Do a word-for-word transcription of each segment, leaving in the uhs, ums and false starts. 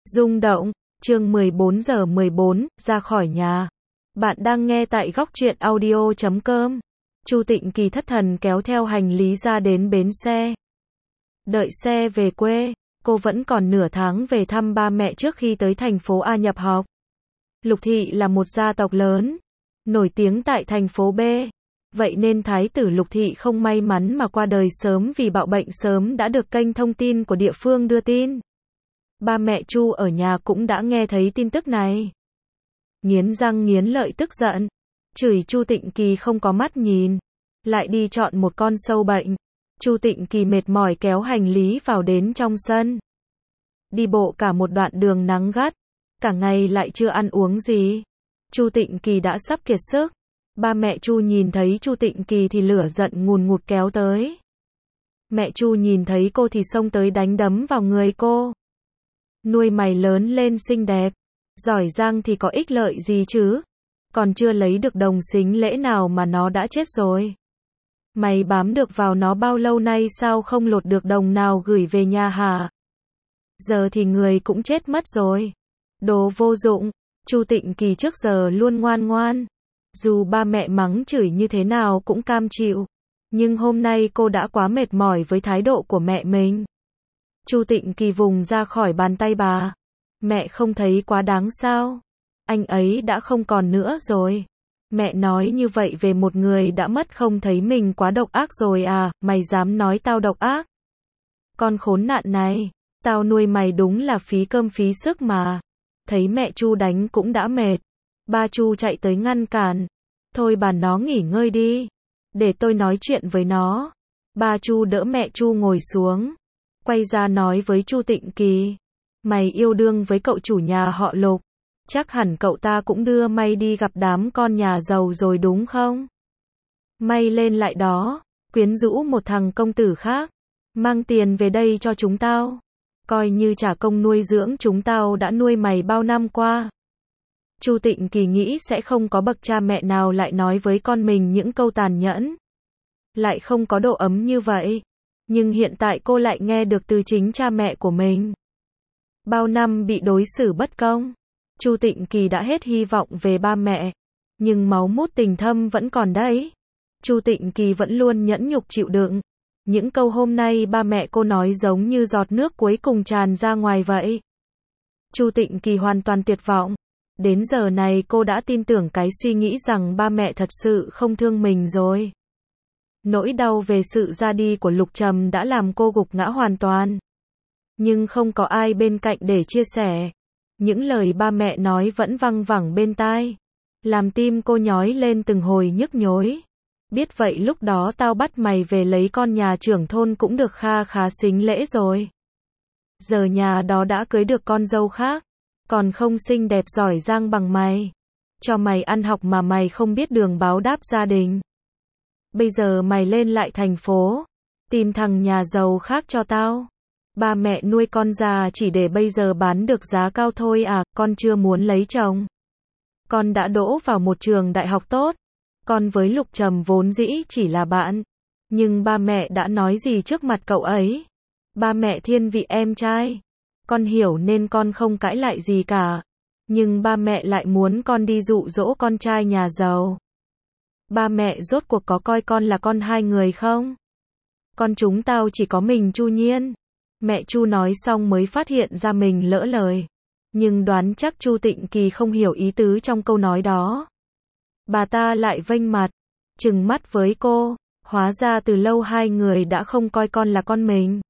Rung động, chương mười bốn giờ mười bốn, ra khỏi nhà. Bạn đang nghe tại góc truyện audio chấm com. Chu Tịnh Kỳ thất thần kéo theo hành lý ra đến bến xe. Đợi xe về quê, cô vẫn còn nửa tháng về thăm ba mẹ trước khi tới thành phố A nhập học. Lục Thị là một gia tộc lớn, nổi tiếng tại thành phố B. Vậy nên Thái tử Lục Thị không may mắn mà qua đời sớm vì bạo bệnh sớm đã được kênh thông tin của địa phương đưa tin. Ba mẹ Chu ở nhà cũng đã nghe thấy tin tức này. Nghiến răng nghiến lợi tức giận, chửi Chu Tịnh Kỳ không có mắt nhìn, lại đi chọn một con sâu bệnh. Chu Tịnh Kỳ mệt mỏi kéo hành lý vào đến trong sân. Đi bộ cả một đoạn đường nắng gắt, cả ngày lại chưa ăn uống gì. Chu Tịnh Kỳ đã sắp kiệt sức. Ba mẹ Chu nhìn thấy Chu Tịnh Kỳ thì lửa giận ngùn ngụt kéo tới. Mẹ Chu nhìn thấy cô thì xông tới đánh đấm vào người cô. Nuôi mày lớn lên xinh đẹp, giỏi giang thì có ích lợi gì chứ? Còn chưa lấy được đồng xính lễ nào mà nó đã chết rồi. Mày bám được vào nó bao lâu nay sao không lột được đồng nào gửi về nhà hả? Giờ thì người cũng chết mất rồi. Đồ vô dụng. Chu Tịnh Kỳ trước giờ luôn ngoan ngoan. Dù ba mẹ mắng chửi như thế nào cũng cam chịu. Nhưng hôm nay cô đã quá mệt mỏi với thái độ của mẹ mình. Chu Tịnh Kỳ vùng ra khỏi bàn tay bà. Mẹ không thấy quá đáng sao? Anh ấy đã không còn nữa rồi. Mẹ nói như vậy về một người đã mất không thấy mình quá độc ác rồi à? Mày dám nói tao độc ác? Con khốn nạn này, tao nuôi mày đúng là phí cơm phí sức mà. Thấy mẹ Chu đánh cũng đã mệt. Ba Chu chạy tới ngăn cản. Thôi bà nó nghỉ ngơi đi, để tôi nói chuyện với nó. Ba Chu đỡ mẹ Chu ngồi xuống, quay ra nói với Chu Tịnh Kỳ. Mày yêu đương với cậu chủ nhà họ Lục, chắc hẳn cậu ta cũng đưa mày đi gặp đám con nhà giàu rồi đúng không? Mày lên lại đó, quyến rũ một thằng công tử khác, mang tiền về đây cho chúng tao, coi như trả công nuôi dưỡng chúng tao đã nuôi mày bao năm qua. Chu Tịnh Kỳ nghĩ sẽ không có bậc cha mẹ nào lại nói với con mình những câu tàn nhẫn, lại không có độ ấm như vậy. Nhưng hiện tại cô lại nghe được từ chính cha mẹ của mình. Bao năm bị đối xử bất công, Chu Tịnh Kỳ đã hết hy vọng về ba mẹ. Nhưng máu mút tình thâm vẫn còn đấy. Chu Tịnh Kỳ vẫn luôn nhẫn nhục chịu đựng. Những câu hôm nay ba mẹ cô nói giống như giọt nước cuối cùng tràn ra ngoài vậy. Chu Tịnh Kỳ hoàn toàn tuyệt vọng. Đến giờ này cô đã tin tưởng cái suy nghĩ rằng ba mẹ thật sự không thương mình rồi. Nỗi đau về sự ra đi của Lục Trầm đã làm cô gục ngã hoàn toàn. Nhưng không có ai bên cạnh để chia sẻ. Những lời ba mẹ nói vẫn văng vẳng bên tai, làm tim cô nhói lên từng hồi nhức nhối. Biết vậy lúc đó tao bắt mày về lấy con nhà trưởng thôn cũng được kha khá sính lễ rồi. Giờ nhà đó đã cưới được con dâu khác, còn không xinh đẹp giỏi giang bằng mày. Cho mày ăn học mà mày không biết đường báo đáp gia đình. Bây giờ mày lên lại thành phố, tìm thằng nhà giàu khác cho tao. Ba mẹ nuôi con già chỉ để bây giờ bán được giá cao thôi à? Con chưa muốn lấy chồng. Con đã đỗ vào một trường đại học tốt. Con với Lục Trầm vốn dĩ chỉ là bạn. Nhưng ba mẹ đã nói gì trước mặt cậu ấy? Ba mẹ thiên vị em trai. Con hiểu nên con không cãi lại gì cả. Nhưng ba mẹ lại muốn con đi dụ dỗ con trai nhà giàu. Ba mẹ rốt cuộc có coi con là con hai người không? Con chúng tao chỉ có mình Chu Nhiên. Mẹ Chu nói xong mới phát hiện ra mình lỡ lời. Nhưng đoán chắc Chu Tịnh Kỳ không hiểu ý tứ trong câu nói đó. Bà ta lại vênh mặt, trừng mắt với cô. Hóa ra từ lâu hai người đã không coi con là con mình.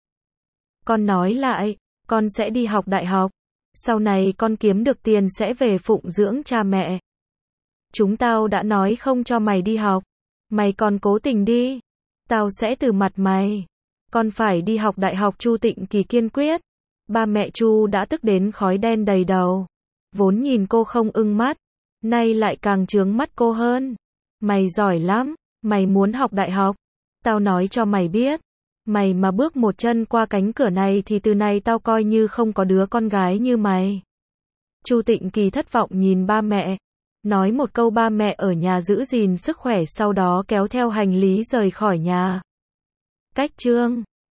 Con nói lại, con sẽ đi học đại học. Sau này con kiếm được tiền sẽ về phụng dưỡng cha mẹ. Chúng tao đã nói không cho mày đi học. Mày còn cố tình đi, tao sẽ từ mặt mày. Con phải đi học đại học. Chu Tịnh Kỳ kiên quyết. Ba mẹ Chu đã tức đến khói đen đầy đầu. Vốn nhìn cô không ưng mắt, nay lại càng chướng mắt cô hơn. Mày giỏi lắm, mày muốn học đại học. Tao nói cho mày biết, mày mà bước một chân qua cánh cửa này thì từ nay tao coi như không có đứa con gái như mày. Chu Tịnh Kỳ thất vọng nhìn ba mẹ, nói một câu ba mẹ ở nhà giữ gìn sức khỏe, sau đó kéo theo hành lý rời khỏi nhà. Cách chương